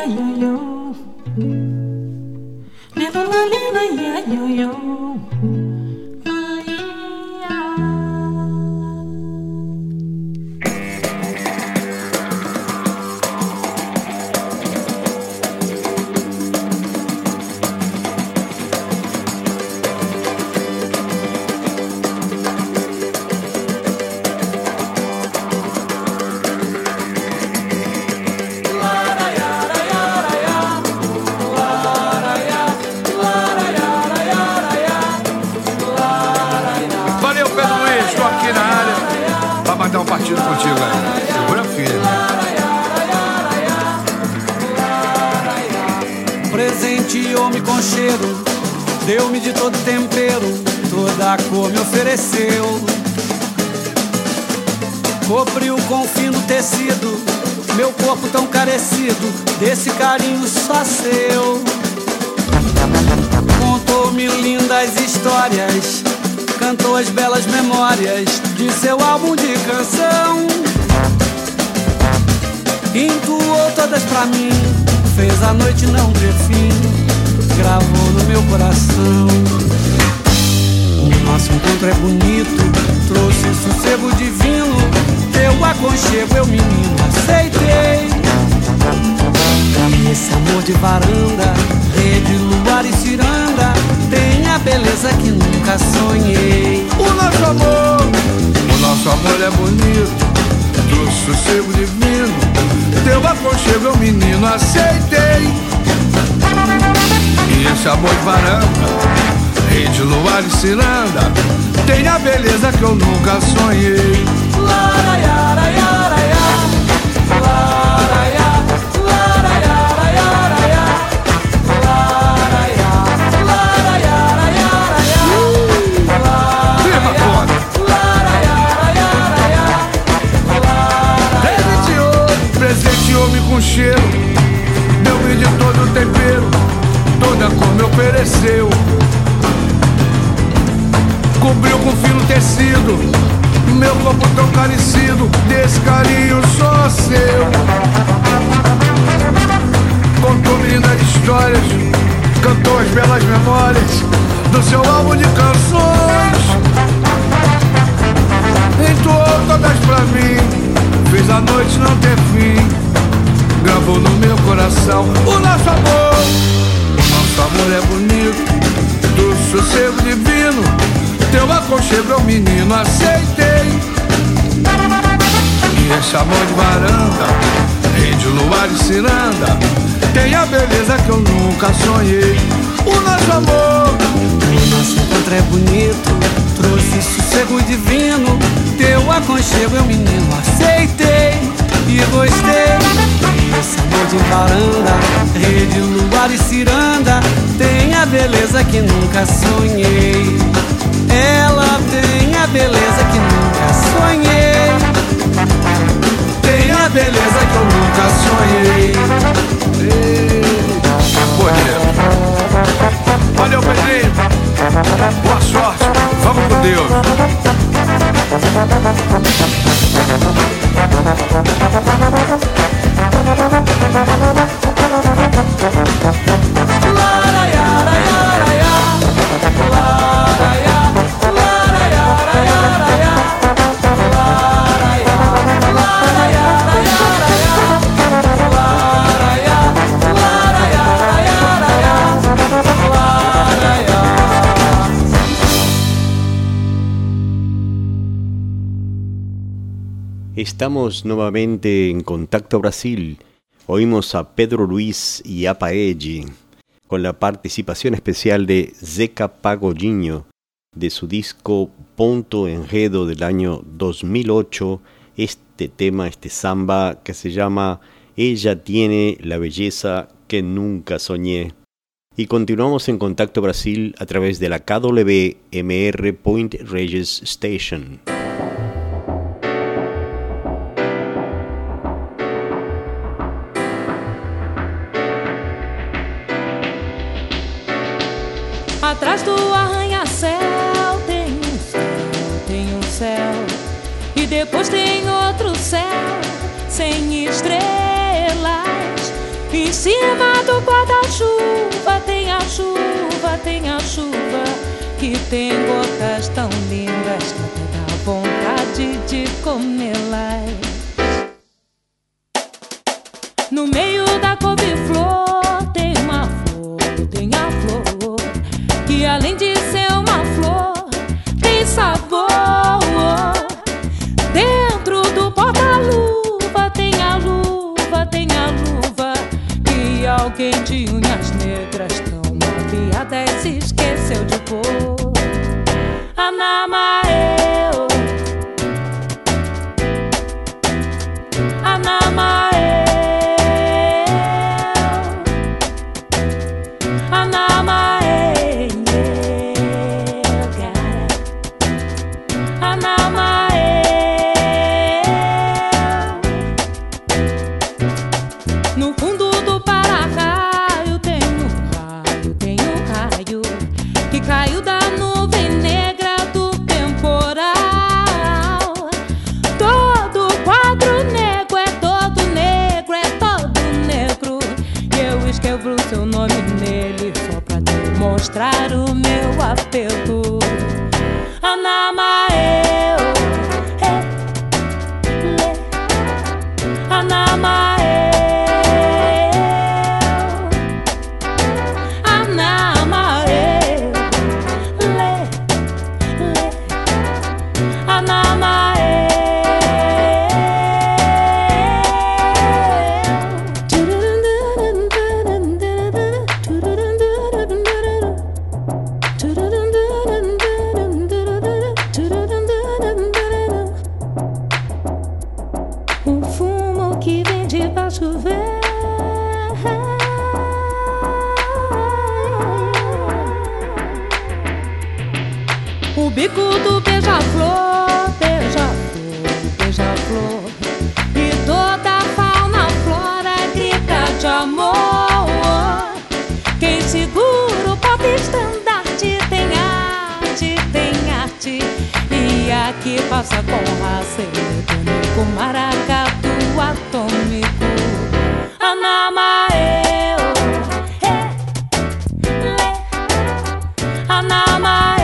Presenteou-me com cheiro, deu-me de todo tempero, toda a cor me ofereceu. Cobriu com fino tecido meu corpo tão carecido, desse carinho só seu. Contou-me lindas histórias, cantou as belas memórias de seu álbum de canção. Entoou todas pra mim, fez a noite não ter fim, gravou no meu coração. O nosso encontro é bonito, trouxe sossego divino, teu aconchego eu menino aceitei. E esse amor de varanda, rede, luar e ciranda, tem a beleza que nunca sonhei. O nosso amor é bonito, trouxe sossego divino, teu aconchego eu menino aceitei. E esse amor de varanda, rede, luar e ciranda, tem a beleza que eu nunca sonhei. Presenteou-me com cheiro, deu-me de todo o tempero, toda a cor me ofereceu. Cobriu com fino tecido meu corpo tão carecido, desse carinho só seu. Contou-me lindas histórias, cantou as belas memórias do seu álbum de canções. Entoou todas pra mim, fez a noite não ter fim, gravou no meu coração. O nosso amor é bonito, do sossego divino, teu aconchego eu menino aceitei. E esse amor de varanda, rede, luar e ciranda, tem a beleza que eu nunca sonhei. O nosso encontro é bonito, trouxe sossego divino, teu aconchego eu menino aceitei e gostei. Esse amor de varanda, rede, luar e ciranda, tem a beleza que nunca sonhei. Ela tem a beleza que nunca sonhei, tem a beleza que eu nunca sonhei. Valeu, Pedrinho, boa sorte, vamos com Deus. Estamos nuevamente en Contacto Brasil. Oímos a Pedro Luis y a Paeggi con la participación especial de Zeca Pagodinho de su disco Ponto Enredo del año 2008. Este tema, este samba que se llama Ella tiene la belleza que nunca soñé. Y continuamos en Contacto Brasil a través de la KWMR Point Reyes Station. Atrás do arranha-céu tem um céu, e depois tem outro céu sem estrelas, Em cima do guarda-chuva tem a chuva, tem a chuva, que tem gotas tão lindas que até dá vontade de comê-las. No meio da couve-flor tem uma flor, tem a flor, que além de ser uma flor, tem sabor. Dentro do porta-luva tem a luva, tem a luva, que alguém de unhas negras tão afiadas esqueceu de pôr. Anamaeu, Anamaeu, Anamaeu, Anamaeu. No fundo do para-raio tem um raio que caiu da nuvem negra do temporal. Todo quadro negro é todo negro, é todo negro. E eu escrevo o seu nome nele só pra demonstrar o meu apego. Anamaeu, Anamaeu, Anamaeu, o fumo que vem de baixo vem. O bico do beija-flor, beija-flor, beija-flor, e toda a fauna, flora grita de amor. Quem segura o pop estandarte tem arte, tem arte. E aqui passa com raça eletrônico, maracatu atômico. Anamaeu, Anamaeu,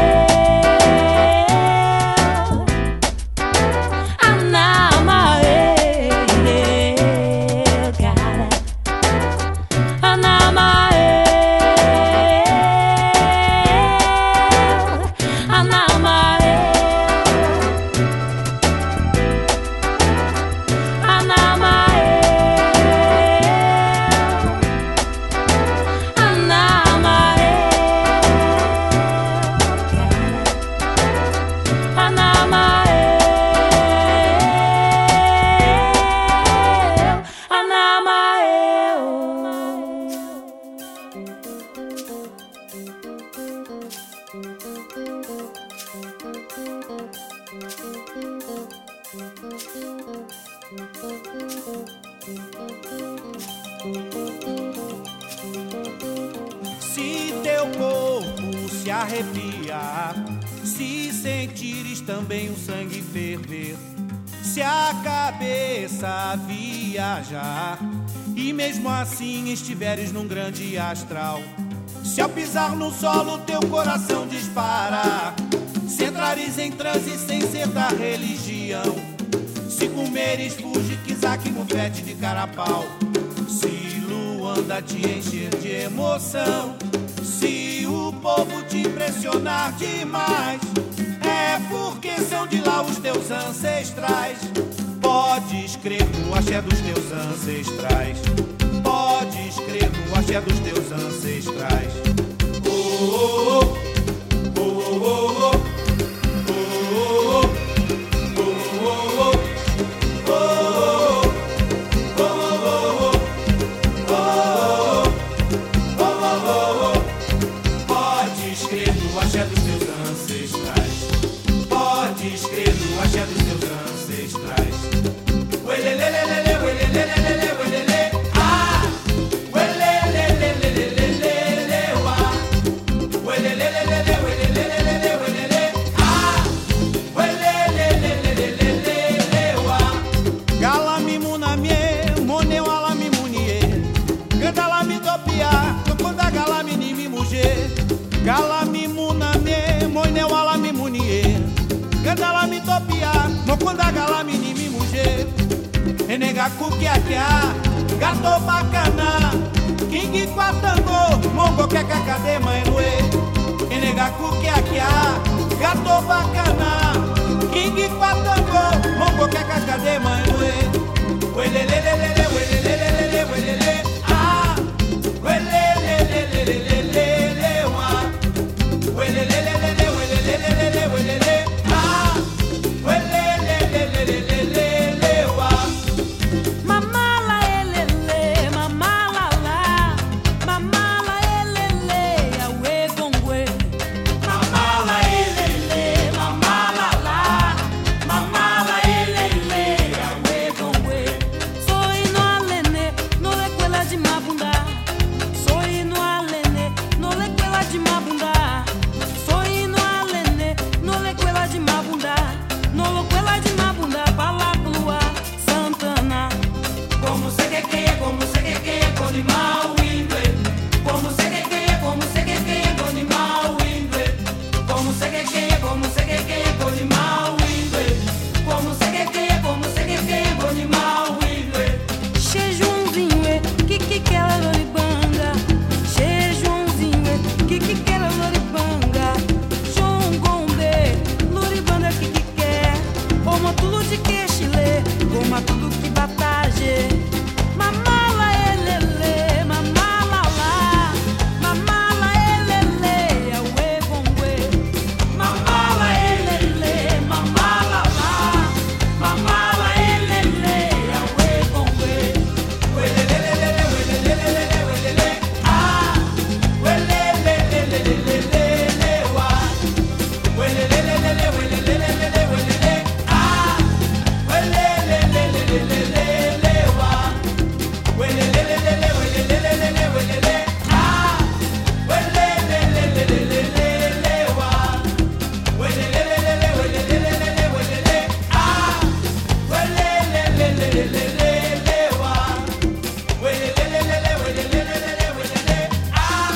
Se teu corpo se arrepiar, se sentires também o sangue ferver, se a cabeça viajar e mesmo assim estiveres num grande astral, se ao pisar no solo teu coração disparar, se entrares em transe sem ser da religião, se comeres fuji, quizaque, confete de carapau, se Luanda te encher de emoção, se o povo te impressionar demais, é porque são de lá os teus ancestrais. Podes crer no axé dos teus ancestrais. Podes crer no axé dos teus ancestrais. Oh, oh, oh, oh, oh, oh. Candala me topia, mocunda gala menimi mujer. Enega kukiakia, gato bacana. King quatango, mongo keka kade maenue. Enega kukiakia, gato bacana. King quatango, mongo keka kade maenue. Welelelelele, welelelelele, welele. Ah, welelelelele, wa. Welelelelele, welelelelele, welele. Ah, welelelelele, wa. Mamala elele, mamala la, mamala elele, awe gongwe. Mamala elele, mamala la, mamala elele, awe gongwe. Soy no alene, no le cuela de mabunda. Soy no alene, no le cuela de mabunda. Soy no alene, no le cuela de mabunda. No lo cuela de mabunda, pala plua, Santana. Como se que con mal windwe. Como se que con mal windwe. Como se que con mal windwe. Como se que con mal windwe. Che Joãozinho, que ela loribanga. Che Joãozinho, que ela loribanga. João Gombe, loribanda que quer. Oma tudo de que chile, goma tudo que batage. Mamala elele, mamala lá. Mamala elele, awe gongwe. Mamala elele, mamala lá. Mamala elele, awe gongwe. Welelelelele, welelelelele, welele. Ah, welelelelele, wa. Welelelelele, welelelelele, welele. Ah, welelelelele, wa. Welelelelele, welelelelele, welele. Ah, welelelelele, wa. Welelelelele, welelelelele, welele. Ah, welelelelele, wa. Welelelelele, welelelelele, welele. Ah,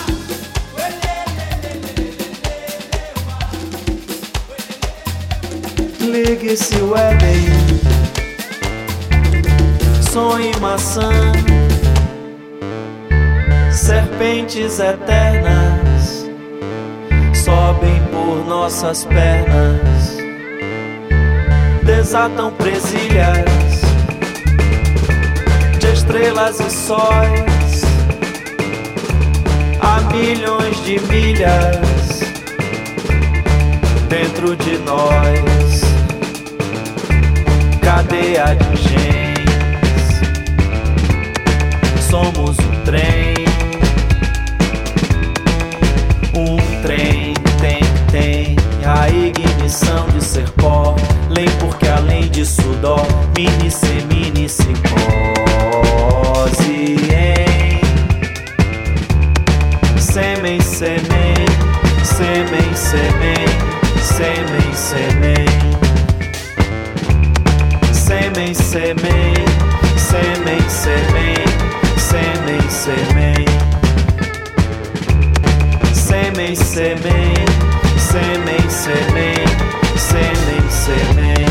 welelelelele, wa. Ligue-se o Éden, sonhe maçã, serpentes eternas sobem por nossas pernas, desatam presilhas de estrelas e sóis a milhões de milhas dentro de nós. Cadeia de genes, somos um trem tem a ignição de ser pó, lém porque além de sudor, minicicose, hein? Sêmen, sêmen, sêmen, sêmen, sêmen, sêmen. Semen, semen, semen, semen, semen, semen. Semen, semen, semen, semen, semen, semen.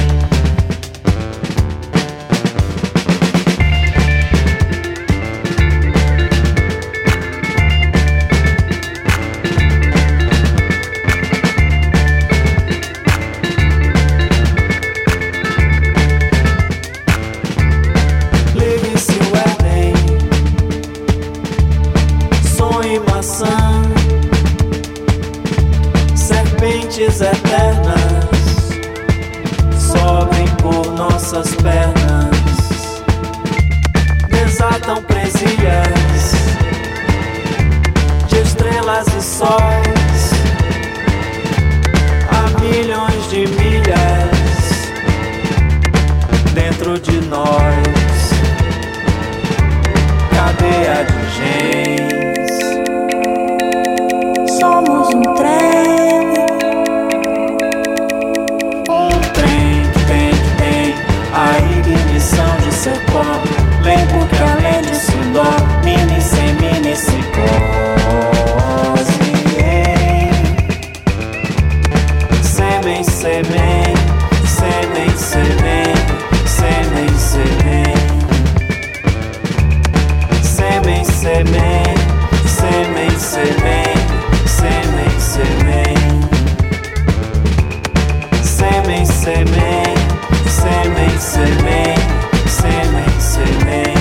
semen, semen, semen, semen, semen.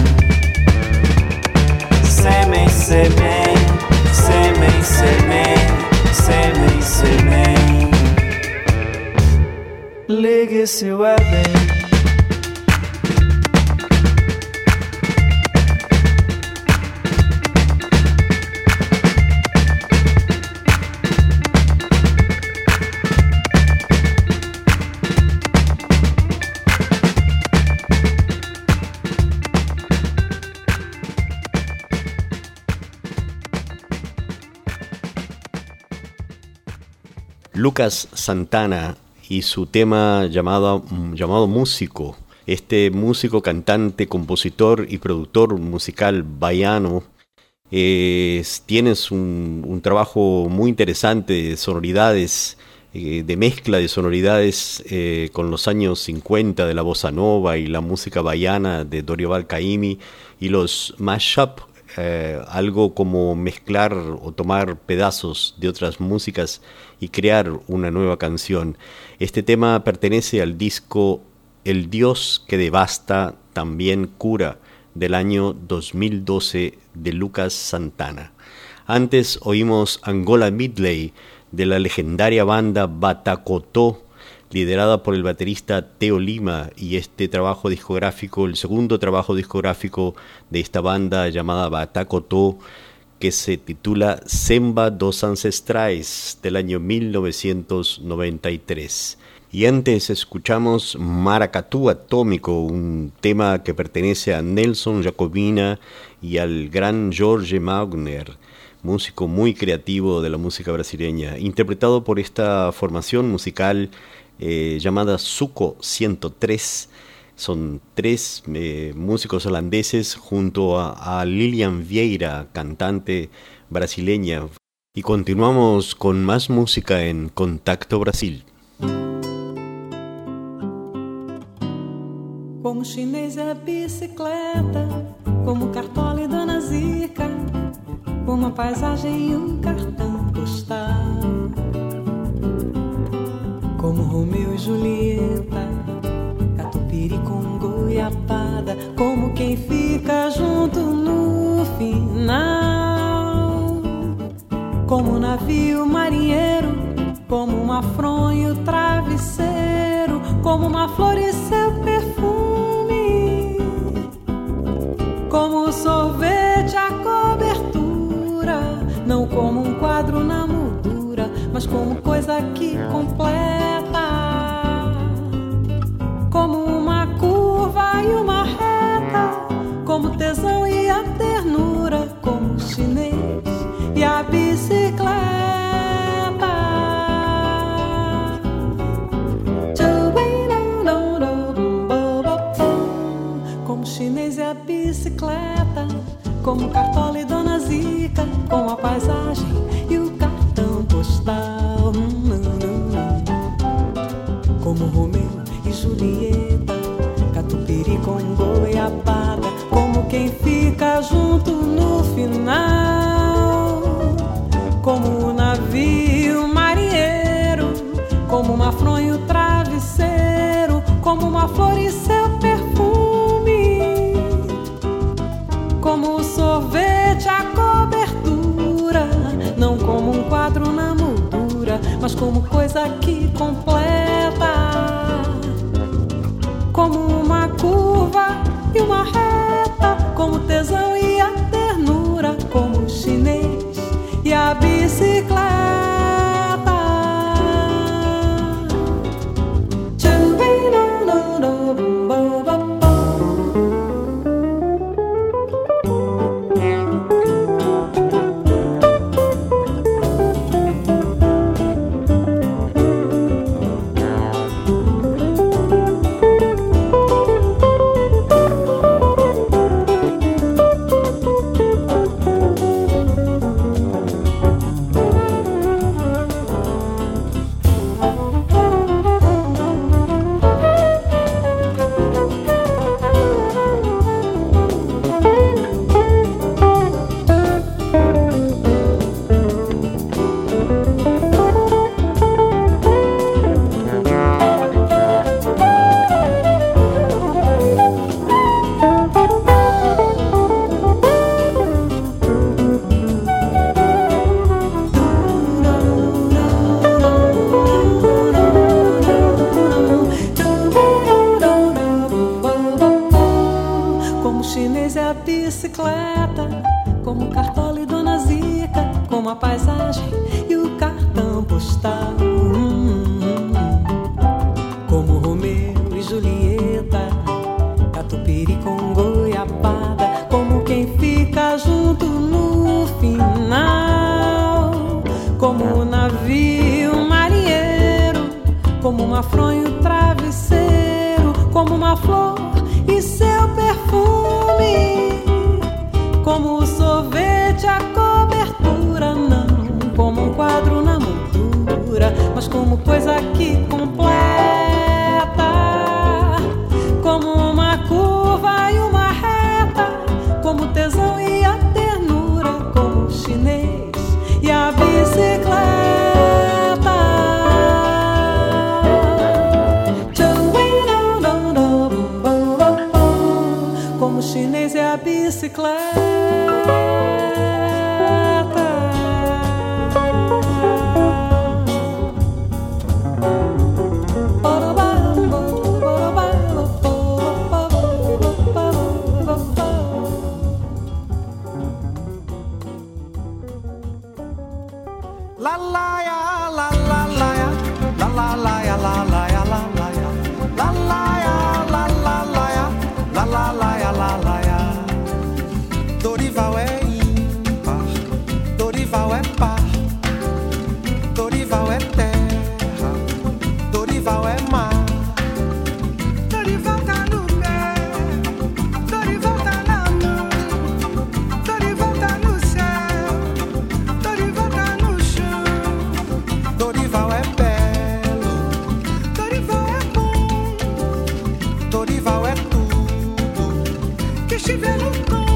Semen, semen, semen, semen, semen, semen. Ligue-se o Éden. Lucas Santana y su tema llamado Músico. Este músico, cantante, compositor y productor musical baiano tienes un trabajo muy interesante de sonoridades, de mezcla de sonoridades con los años 50 de la bossa nova y la música baiana de Dorival Caymmi y los mashup, algo como mezclar o tomar pedazos de otras músicas y crear una nueva canción. Este tema pertenece al disco El Dios que devasta también cura del año 2012 de Lucas Santana. Antes oímos Angola Midley de la legendaria banda Batacotó, liderada por el baterista Teo Lima, y este trabajo discográfico, el segundo trabajo discográfico de esta banda llamada Batacotó, que se titula Samba dos Ancestrais, del año 1993. Y antes escuchamos Maracatu Atómico, un tema que pertenece a Nelson Jacobina y al gran Jorge Maughner, músico muy creativo de la música brasileña, interpretado por esta formación musical llamada Suco 103. Son tres músicos holandeses junto a Lilian Vieira, cantante brasileña. Y continuamos con más música en Contacto Brasil. Como chinês é a bicicleta, como Cartola e Dona Zica, como a paisagem e cartão postal. Como Romeu e Julieta, catupiry com goiabada, como quem fica junto no final. Como navio marinheiro, como uma fronha travesseiro, como uma flor e seu perfume, como sorvete a cobertura, não como um quadro na moldura, mas como coisa que completa, como uma curva e uma reta, como tesão e a ternura, como o chinês e a bicicleta. Como o chinês e a bicicleta, como Cartola e Dona Zica, como a paisagem e o cartão postal. Como Romeu e Julieta, catupiry com goiabada, como quem fica junto no final. Como um navio marinheiro, como uma fronha e o travesseiro, como uma flor e seu perfume, como o sorvete a cobertura, não como um quadro na moldura, mas como coisa que completa, como uma curva e uma reta, como tesão e a ternura, como o chinês e a bicicleta. como Romeu e Julieta, catupiry com goiabada, como quem fica junto no final, como um navio marinheiro, como uma fronha travesseiro, como uma flor e seu perfume, como o sorvete, a cobertura, não como um quadro na moldura, mas como coisa que completa, como uma curva e uma reta, como tesão e a ternura, como o chinês e a bicicleta. Como o chinês e a bicicleta. Dorival é ímpar, Dorival é par, Dorival é terra, Dorival é mar. Dorival tá no pé, Dorival tá na mão, Dorival tá no céu, Dorival tá no chão. Dorival é belo, Dorival é bom, Dorival é tudo que estiver no tom.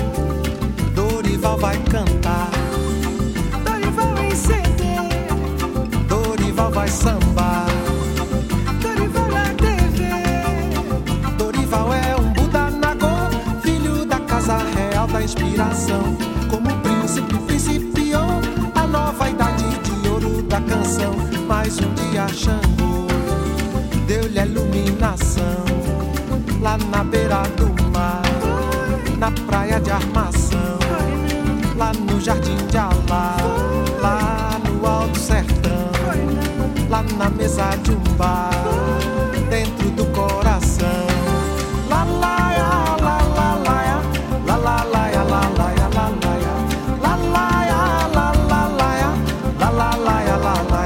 Dorival vai cantar, Dorival vai ceder, Dorival vai sambar, Dorival na TV. Dorival é um Buda Nagô, filho da casa real da inspiração. Como príncipe principiou a nova idade de ouro da canção. Mas um dia Xangô deu-lhe a iluminação, lá na beira do mar, na praia de Armação, lá no Jardim de Alá, lá no Alto Sertão, lá na mesa de um bar, dentro do coração. Lá, lá, lá, lá, lá, lá, lá, lá, lá, lá, lá, lá, lá, lá, lá, lá, lá, lá.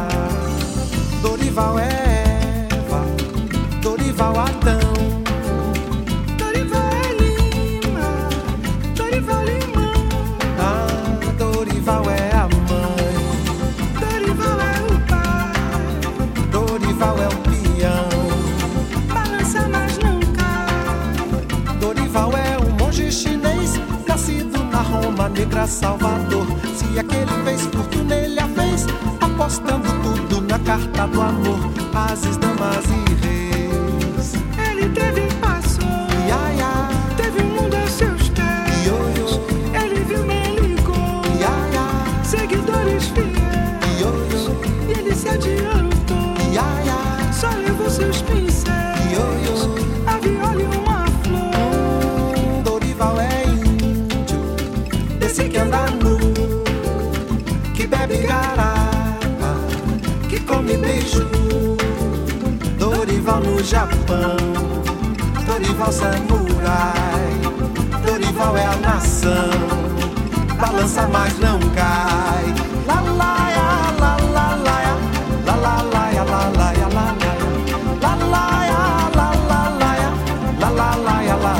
Dorival é Eva, Dorival Adão, Dorival é Lima, Dorival Limão. Dorival é a mãe, Dorival é o pai, Dorival é o peão, balança mas não cai. Dorival é um monge chinês, nascido na Roma Negra, Salvador. Se aquele fez fortuna ele a fez, apostando tudo na carta do amor. Ases, damas e reis, ele teve e passou, teve o mundo a seus pés, ele viu, me ligou, seguidores fiéis, e ele se adiantou, só levou seus pincéis, a viola e uma flor. Dorival é índio, desse que anda nu, que bebe garapa, que come beiju. Dorival no Japão, Dorival samurai, Dorival é a nação, balança mas não cai. Lá, lá, lá, lá, lá, lá, lá, lá, lá, lá, lá, lá, lá, lá, lá, lá, lá, lá, lá,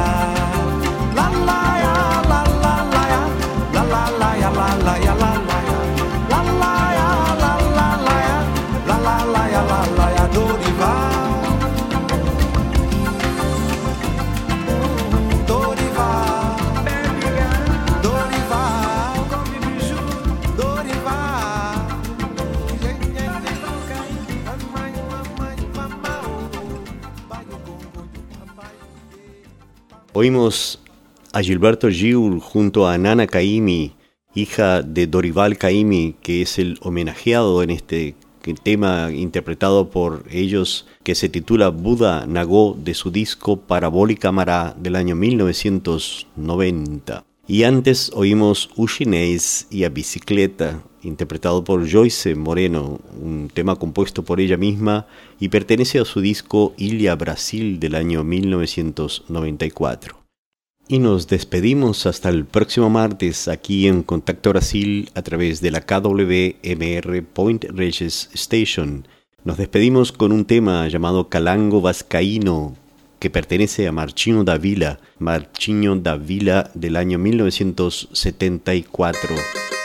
Oímos a Gilberto Gil junto a Nana Caymmi, hija de Dorival Caymmi, que es el homenajeado en este tema interpretado por ellos, que se titula Buda Nagô, de su disco Parabólica Mará del año 1990. Y antes oímos O Chinês y a Bicicleta, interpretado por Joyce Moreno, un tema compuesto por ella misma y pertenece a su disco Ilha Brasil del año 1994. Y nos despedimos hasta el próximo martes aquí en Contacto Brasil a través de la KWMR Point Reyes Station. Nos despedimos con un tema llamado Calango Vascaíno, que pertenece a Marchinho da Vila del año 1974.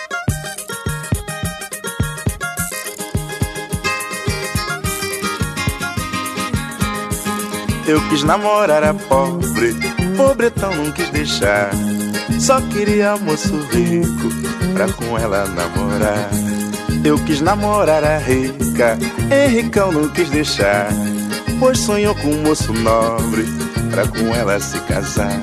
Eu quis namorar a pobre, pobretão não quis deixar. Só queria moço rico pra com ela namorar. Eu quis namorar a rica, Henricão não quis deixar, pois sonhou com um moço nobre pra com ela se casar.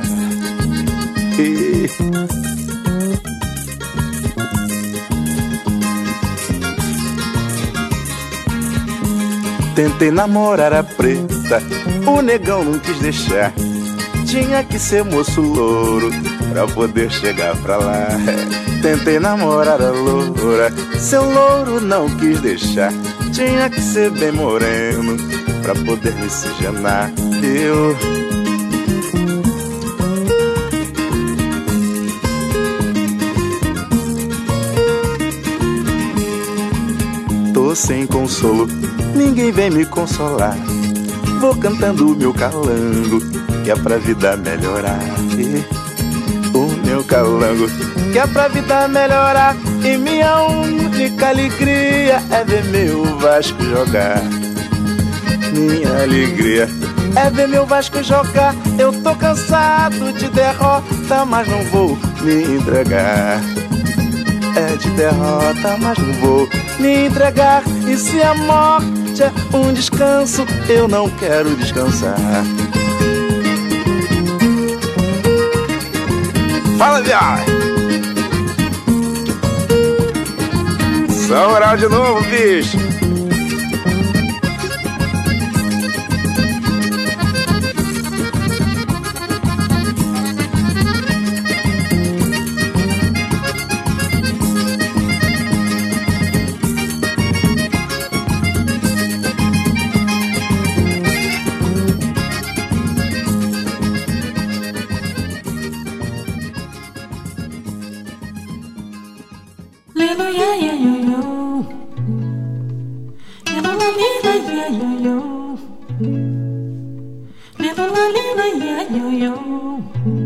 Tentei namorar a preta, o negão não quis deixar. Tinha que ser moço louro pra poder chegar pra lá. Tentei namorar a loura, seu louro não quis deixar. Tinha que ser bem moreno pra poder miscigenar. Eu tô sem consolo, ninguém vem me consolar. Vou cantando o meu calango, que é pra vida melhorar. O meu calango, que é pra vida melhorar. E minha única alegria é ver meu Vasco jogar. Minha alegria é ver meu Vasco jogar. Eu tô cansado de derrota, mas não vou me entregar. É de derrota, mas não vou me entregar. E se a morte é um descanso, eu não quero descansar. Fala, viado! São oral de novo, bicho! Little la li la ya yo yo.